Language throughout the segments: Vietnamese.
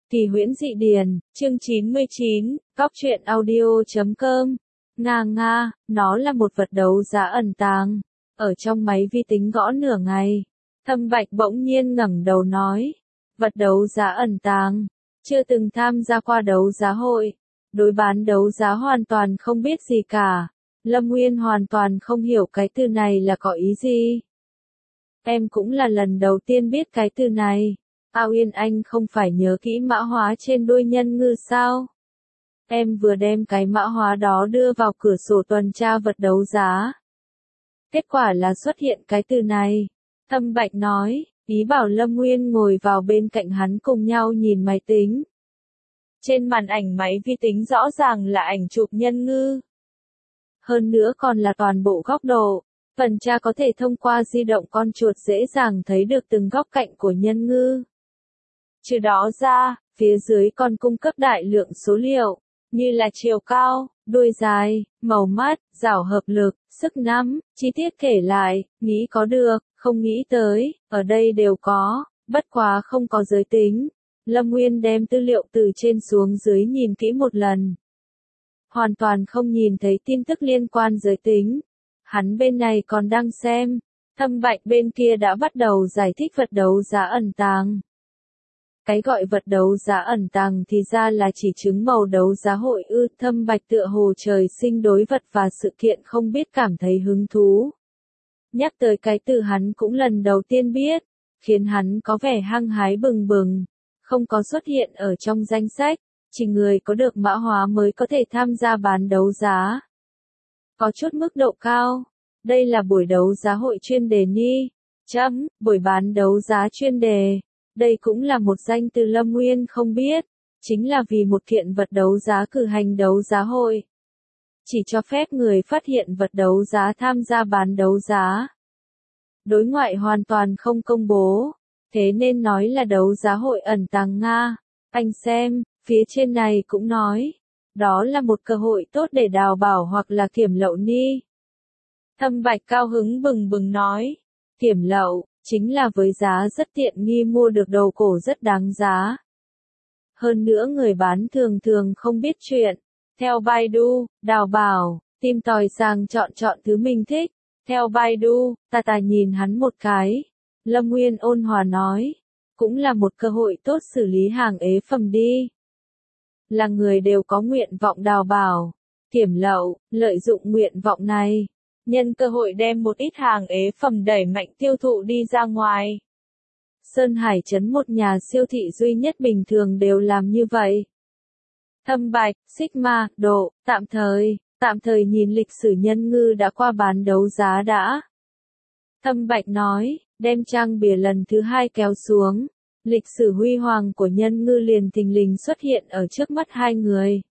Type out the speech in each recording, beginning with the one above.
Kỳ huyễn dị điển, chương 99, Góc truyện audio.com. Nga, nó là một vật đấu giá ẩn tàng. Ở trong máy vi tính gõ nửa ngày, Thâm Bạch bỗng nhiên ngẩng đầu nói, vật đấu giá ẩn tàng, chưa từng tham gia qua đấu giá hội, đối bán đấu giá hoàn toàn không biết gì cả. Lâm Nguyên hoàn toàn không hiểu cái từ này là có ý gì. Em cũng là lần đầu tiên biết cái từ này. Ao Yên anh không phải nhớ kỹ mã hóa trên đuôi nhân ngư sao? Em vừa đem cái mã hóa đó đưa vào cửa sổ tuần tra vật đấu giá. Kết quả là xuất hiện cái từ này. Thâm Bạch nói, ý bảo Lâm Nguyên ngồi vào bên cạnh hắn cùng nhau nhìn máy tính. Trên màn ảnh máy vi tính rõ ràng là ảnh chụp nhân ngư. Hơn nữa còn là toàn bộ góc độ. Phần tra có thể thông qua di động con chuột dễ dàng thấy được từng góc cạnh của nhân ngư. Trừ đó ra, phía dưới còn cung cấp đại lượng số liệu, như là chiều cao, đuôi dài, màu mắt, rảo hợp lực, sức nắm, chi tiết kể lại, nghĩ có được, không nghĩ tới, ở đây đều có, bất quá không có giới tính. Lâm Nguyên đem tư liệu từ trên xuống dưới nhìn kỹ một lần. Hoàn toàn không nhìn thấy tin tức liên quan giới tính. Hắn bên này còn đang xem, Thâm Bạch bên kia đã bắt đầu giải thích vật đấu giá ẩn tàng. Cái gọi vật đấu giá ẩn tàng thì ra là chỉ trứng màu đấu giá hội ư. Thâm Bạch tựa hồ trời sinh đối vật và sự kiện không biết cảm thấy hứng thú. Nhắc tới cái từ hắn cũng lần đầu tiên biết, khiến hắn có vẻ hăng hái bừng bừng, không có xuất hiện ở trong danh sách, chỉ người có được mã hóa mới có thể tham gia bán đấu giá. Có chút mức độ cao, đây là buổi đấu giá hội chuyên đề ni, buổi bán đấu giá chuyên đề. Đây cũng là một danh từ Lâm Nguyên không biết, chính là vì một kiện vật đấu giá cử hành đấu giá hội. Chỉ cho phép người phát hiện vật đấu giá tham gia bán đấu giá. Đối ngoại hoàn toàn không công bố, thế nên nói là đấu giá hội ẩn tàng Nga. Anh xem, phía trên này cũng nói, đó là một cơ hội tốt để đào bảo hoặc là kiểm lậu ni. Thâm Bạch cao hứng bừng bừng nói, kiểm lậu. Chính là với giá rất tiện nghi mua được đồ cổ rất đáng giá. Hơn nữa người bán thường không biết chuyện. Theo Baidu, đào bảo, tìm tòi sàng chọn thứ mình thích. Theo Baidu, ta nhìn hắn một cái. Lâm Nguyên ôn hòa nói, cũng là một cơ hội tốt xử lý hàng ế phẩm đi. Là người đều có nguyện vọng đào bảo, kiểm lậu, lợi dụng nguyện vọng này. Nhân cơ hội đem một ít hàng ế phẩm đẩy mạnh tiêu thụ đi ra ngoài. Sơn Hải Trấn một nhà siêu thị duy nhất bình thường đều làm như vậy. Thâm Bạch, Sigma, Độ, tạm thời nhìn lịch sử nhân ngư đã qua bán đấu giá đã. Thâm Bạch nói, đem trang bìa lần thứ 2 kéo xuống. Lịch sử huy hoàng của nhân ngư liền thình lình xuất hiện ở trước mắt hai người.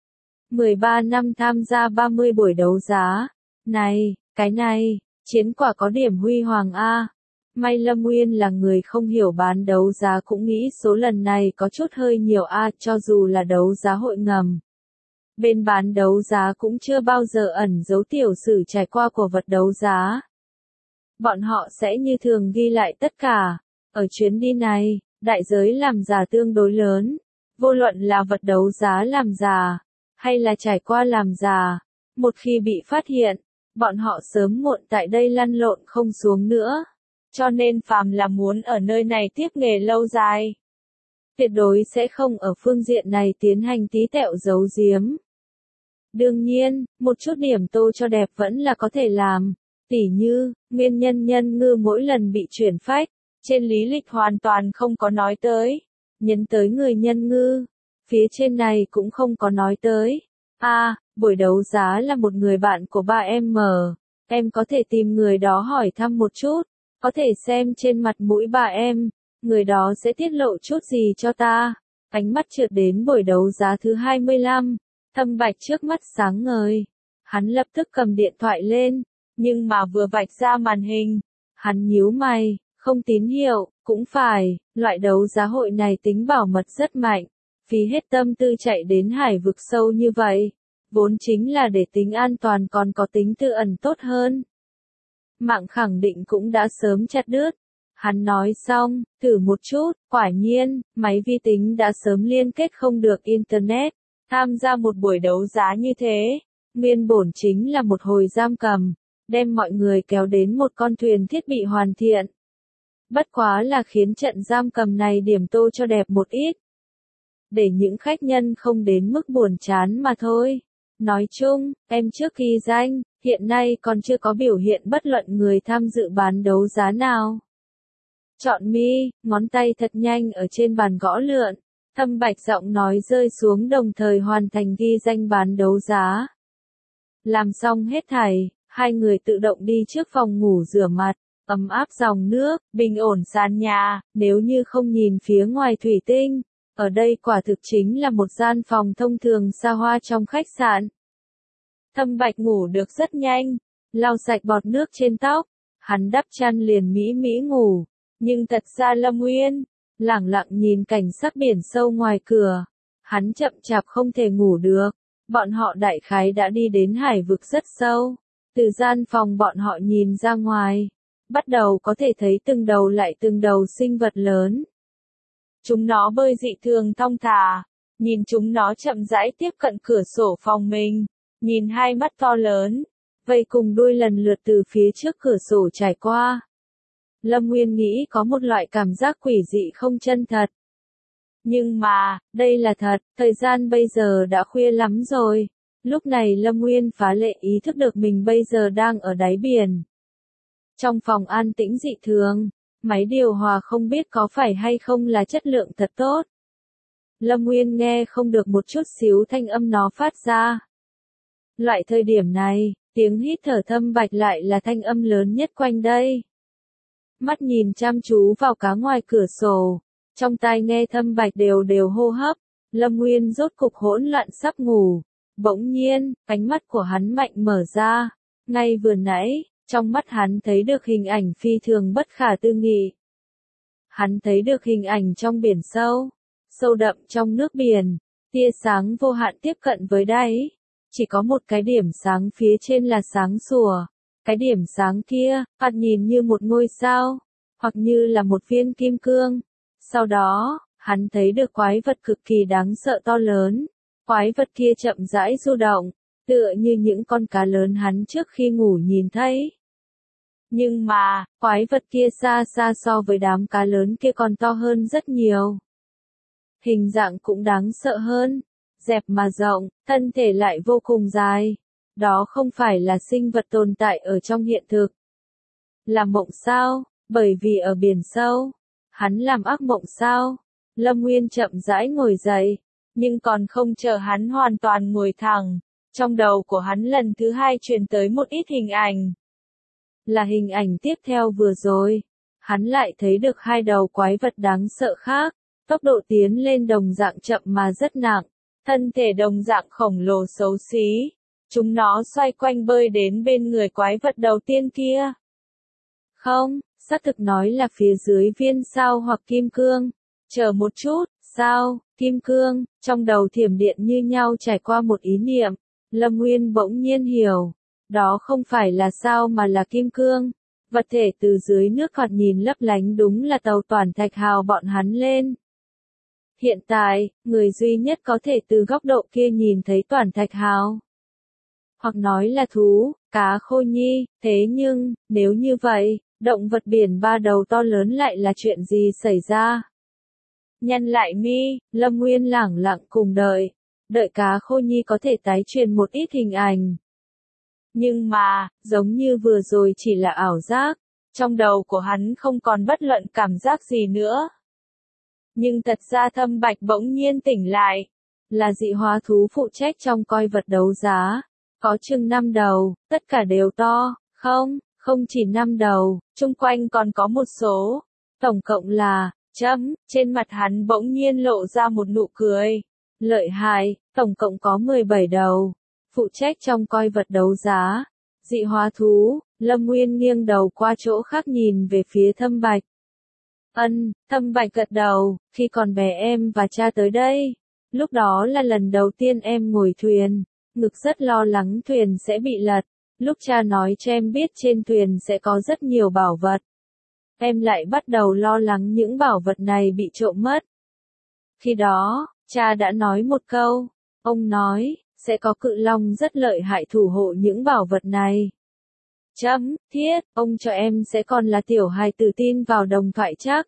13 năm tham gia 30 buổi đấu giá. Cái này, chiến quả có điểm huy hoàng a. May Lâm Nguyên là người không hiểu bán đấu giá cũng nghĩ số lần này có chút hơi nhiều a, cho dù là đấu giá hội ngầm. Bên bán đấu giá cũng chưa bao giờ ẩn giấu tiểu sử trải qua của vật đấu giá. Bọn họ sẽ như thường ghi lại tất cả. Ở chuyến đi này, đại giới làm giả tương đối lớn. Vô luận là vật đấu giá làm giả, hay là trải qua làm giả, một khi bị phát hiện, bọn họ sớm muộn tại đây lăn lộn không xuống nữa. Cho nên phàm là muốn ở nơi này tiếp nghề lâu dài, tuyệt đối sẽ không ở phương diện này tiến hành tí tẹo giấu giếm. Đương nhiên, một chút điểm tô cho đẹp vẫn là có thể làm. Tỉ như, nguyên nhân nhân ngư mỗi lần bị chuyển phách, trên lý lịch hoàn toàn không có nói tới. Nhấn tới người nhân ngư, phía trên này cũng không có nói tới. Buổi đấu giá là một người bạn của ba em mở. Em có thể tìm người đó hỏi thăm một chút. Có thể xem trên mặt mũi ba em. Người đó sẽ tiết lộ chút gì cho ta. Ánh mắt trượt đến buổi đấu giá thứ 25. Thâm Bạch trước mắt sáng ngời. Hắn lập tức cầm điện thoại lên. Nhưng mà vừa vạch ra màn hình. Hắn nhíu mày, không tín hiệu, cũng phải. Loại đấu giá hội này tính bảo mật rất mạnh. Phí hết tâm tư chạy đến hải vực sâu như vậy. Vốn chính là để tính an toàn còn có tính tự ẩn tốt hơn. Mạng khẳng định cũng đã sớm chặt đứt. Hắn nói xong, thử một chút, quả nhiên, máy vi tính đã sớm liên kết không được Internet. Tham gia một buổi đấu giá như thế, nguyên bổn chính là một hồi giam cầm, đem mọi người kéo đến một con thuyền thiết bị hoàn thiện. Bất quá là khiến trận giam cầm này điểm tô cho đẹp một ít. Để những khách nhân không đến mức buồn chán mà thôi. Nói chung, em trước ghi danh, hiện nay còn chưa có biểu hiện bất luận người tham dự bán đấu giá nào. Chọn mi, ngón tay thật nhanh ở trên bàn gõ lượn. Thâm Bạch giọng nói rơi xuống đồng thời hoàn thành ghi danh bán đấu giá. Làm xong hết thảy, hai người tự động đi trước phòng ngủ rửa mặt, ấm áp dòng nước, bình ổn sàn nhà, nếu như không nhìn phía ngoài thủy tinh, ở đây quả thực chính là một gian phòng thông thường xa hoa trong khách sạn. Thâm Bạch ngủ được rất nhanh, lau sạch bọt nước trên tóc, hắn đắp chăn liền mỹ mỹ ngủ, nhưng thật ra Lâm Nguyên lẳng lặng nhìn cảnh sắc biển sâu ngoài cửa, hắn chậm chạp không thể ngủ được. Bọn họ đại khái đã đi đến hải vực rất sâu, từ gian phòng bọn họ nhìn ra ngoài, bắt đầu có thể thấy từng đầu lại từng đầu sinh vật lớn. Chúng nó bơi dị thường thong thả, nhìn chúng nó chậm rãi tiếp cận cửa sổ phòng mình, nhìn hai mắt to lớn, vây cùng đuôi lần lượt từ phía trước cửa sổ trải qua. Lâm Nguyên nghĩ có một loại cảm giác quỷ dị không chân thật. Nhưng mà, đây là thật, thời gian bây giờ đã khuya lắm rồi. Lúc này Lâm Nguyên phá lệ ý thức được mình bây giờ đang ở đáy biển. Trong phòng an tĩnh dị thường, máy điều hòa không biết có phải hay không là chất lượng thật tốt. Lâm Nguyên nghe không được một chút xíu thanh âm nó phát ra. Loại thời điểm này, tiếng hít thở Thâm Bạch lại là thanh âm lớn nhất quanh đây. Mắt nhìn chăm chú vào cá ngoài cửa sổ, trong tai nghe Thâm Bạch đều đều hô hấp, Lâm Nguyên rốt cục hỗn loạn sắp ngủ. Bỗng nhiên, ánh mắt của hắn mạnh mở ra, ngay vừa nãy, trong mắt hắn thấy được hình ảnh phi thường bất khả tư nghị. Hắn thấy được hình ảnh trong biển sâu, sâu đậm trong nước biển, tia sáng vô hạn tiếp cận với đáy. Chỉ có một cái điểm sáng phía trên là sáng sủa, cái điểm sáng kia, hoặc nhìn như một ngôi sao, hoặc như là một viên kim cương. Sau đó, hắn thấy được quái vật cực kỳ đáng sợ to lớn. Quái vật kia chậm rãi du động, tựa như những con cá lớn hắn trước khi ngủ nhìn thấy. Nhưng mà, quái vật kia xa xa so với đám cá lớn kia còn to hơn rất nhiều. Hình dạng cũng đáng sợ hơn, dẹp mà rộng, thân thể lại vô cùng dài. Đó không phải là sinh vật tồn tại ở trong hiện thực. Là mộng sao? Bởi vì ở biển sâu, hắn làm ác mộng sao? Lâm Nguyên chậm rãi ngồi dậy. Nhưng còn không chờ hắn hoàn toàn ngồi thẳng, trong đầu của hắn lần thứ hai truyền tới một ít hình ảnh. Là hình ảnh tiếp theo vừa rồi, hắn lại thấy được hai đầu quái vật đáng sợ khác, tốc độ tiến lên đồng dạng chậm mà rất nặng, thân thể đồng dạng khổng lồ xấu xí. Chúng nó xoay quanh bơi đến bên người quái vật đầu tiên kia. Không, xác thực nói là phía dưới viên sao hoặc kim cương. Chờ một chút, sao, kim cương, trong đầu thiểm điện như nhau trải qua một ý niệm, Lâm Nguyên bỗng nhiên hiểu, đó không phải là sao mà là kim cương, vật thể từ dưới nước thoạt nhìn lấp lánh đúng là tàu Toản Thạch Hào bọn hắn lên. Hiện tại, người duy nhất có thể từ góc độ kia nhìn thấy Toản Thạch Hào, hoặc nói là thú, cá khô nhi, thế nhưng, nếu như vậy, động vật biển ba đầu to lớn lại là chuyện gì xảy ra? Nhăn lại mi, Lâm Nguyên lẳng lặng cùng đợi cá khô nhi có thể tái truyền một ít hình ảnh. Nhưng mà, giống như vừa rồi chỉ là ảo giác, trong đầu của hắn không còn bất luận cảm giác gì nữa. Nhưng thật ra Thâm Bạch bỗng nhiên tỉnh lại, là dị hóa thú phụ trách trong coi vật đấu giá, có chừng 5 đầu, tất cả đều to, không chỉ 5 đầu, chung quanh còn có một số, tổng cộng là, trên mặt hắn bỗng nhiên lộ ra một nụ cười. Lợi hại, tổng cộng có 17 đầu, phụ trách trong coi vật đấu giá, dị hóa thú. Lâm Nguyên nghiêng đầu qua chỗ khác nhìn về phía Thâm Bạch. Thâm Bạch gật đầu, khi còn bé em và cha tới đây. Lúc đó là lần đầu tiên em ngồi thuyền, ngực rất lo lắng thuyền sẽ bị lật. Lúc cha nói cho em biết trên thuyền sẽ có rất nhiều bảo vật. em lại bắt đầu lo lắng những bảo vật này bị trộm mất. Khi đó, cha đã nói một câu, ông nói, sẽ có cự long rất lợi hại thủ hộ những bảo vật này. Chấm, thiết, ông cho em sẽ còn là tiểu hài tử tin vào đồng thoại chắc.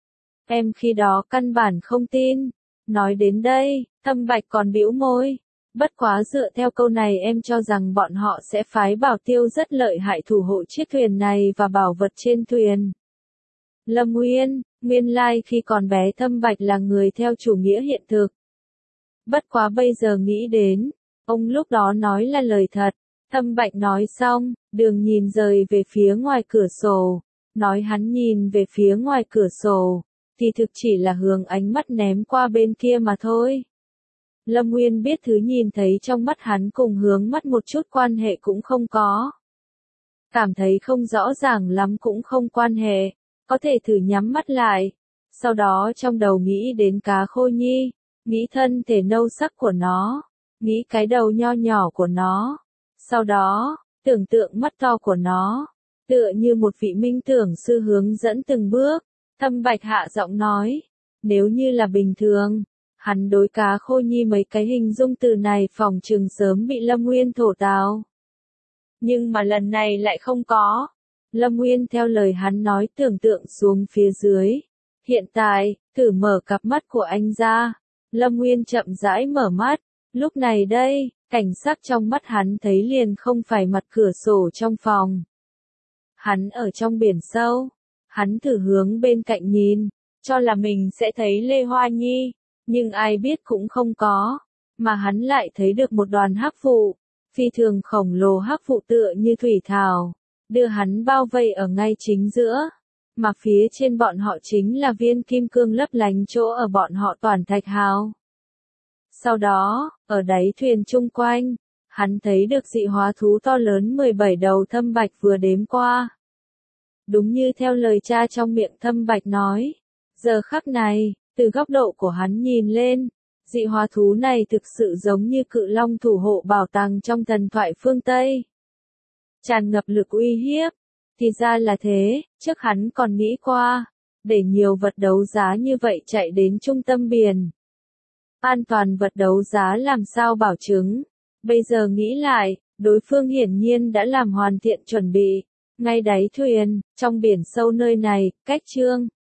Em khi đó căn bản không tin. Nói đến đây, Thâm Bạch còn bĩu môi. Bất quá dựa theo câu này em cho rằng bọn họ sẽ phái Bảo Tiêu rất lợi hại thủ hộ chiếc thuyền này và bảo vật trên thuyền. Lâm Nguyên, nguyên lai khi còn bé Thâm Bạch là người theo chủ nghĩa hiện thực. Bất quá bây giờ nghĩ đến, ông lúc đó nói là lời thật. Thâm Bạch nói xong, Đường nhìn rời về phía ngoài cửa sổ, nói hắn nhìn về phía ngoài cửa sổ, thì thực chỉ là hướng ánh mắt ném qua bên kia mà thôi. Lâm Nguyên biết thứ nhìn thấy trong mắt hắn cùng hướng mắt một chút quan hệ cũng không có. Cảm thấy không rõ ràng lắm cũng không quan hệ, có thể thử nhắm mắt lại. Sau đó trong đầu nghĩ đến cá Khôi Nhi, nghĩ thân thể nâu sắc của nó, nghĩ cái đầu nho nhỏ của nó. Sau đó, tưởng tượng mắt to của nó, tựa như một vị minh tưởng sư hướng dẫn từng bước. Thâm Bạch hạ giọng nói, nếu như là bình thường, hắn đối cá Khôi Nhi mấy cái hình dung từ này phòng trường sớm bị Lâm Nguyên thổ tào. Nhưng mà lần này lại không có. Lâm Nguyên theo lời hắn nói tưởng tượng xuống phía dưới. Hiện tại, thử mở cặp mắt của anh ra. Lâm Nguyên chậm rãi mở mắt. Lúc này đây, cảnh sắc trong mắt hắn thấy liền không phải mặt cửa sổ trong phòng. Hắn ở trong biển sâu. Hắn thử hướng bên cạnh nhìn, cho là mình sẽ thấy Lê Hoa Nhi, nhưng ai biết cũng không có, mà hắn lại thấy được một đoàn hắc vụ, phi thường khổng lồ hắc vụ tựa như thủy thảo, đưa hắn bao vây ở ngay chính giữa, mà phía trên bọn họ chính là viên kim cương lấp lánh chỗ ở bọn họ toàn thạch hào. Sau đó, ở đáy thuyền chung quanh, hắn thấy được dị hóa thú to lớn 17 đầu. Thâm Bạch vừa đếm qua. Đúng như theo lời cha trong miệng Thâm Bạch nói, giờ khắc này, từ góc độ của hắn nhìn lên, dị hóa thú này thực sự giống như cự long thủ hộ bảo tàng trong thần thoại phương Tây. Tràn ngập lực uy hiếp, thì ra là thế, trước hắn còn nghĩ qua, để nhiều vật đấu giá như vậy chạy đến trung tâm biển. An toàn vật đấu giá làm sao bảo chứng, bây giờ nghĩ lại, đối phương hiển nhiên đã làm hoàn thiện chuẩn bị. Ngay đáy thuyền, trong biển sâu nơi này, cách chương